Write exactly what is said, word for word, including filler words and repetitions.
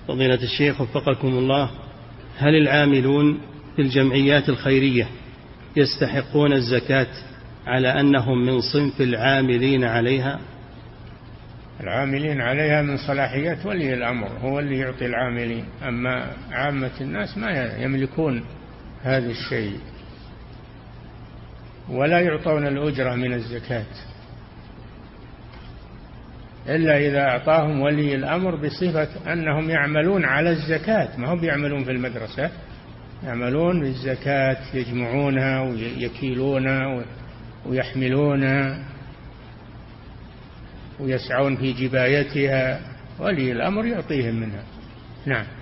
فضيلة الشيخ وفقكم الله، هل العاملون في الجمعيات الخيرية يستحقون الزكاة على أنهم من صنف العاملين عليها؟ العاملين عليها من صلاحيات ولي الأمر، هو اللي يعطي العاملين، أما عامة الناس ما يملكون هذا الشيء ولا يعطون الأجرة من الزكاة إلا إذا أعطاهم ولي الأمر بصفة أنهم يعملون على الزكاة، ما هم يعملون في المدرسة، يعملون بالزكاة، يجمعونها ويكيلونها ويحملونها ويسعون في جبايتها، ولي الأمر يعطيهم منها. نعم.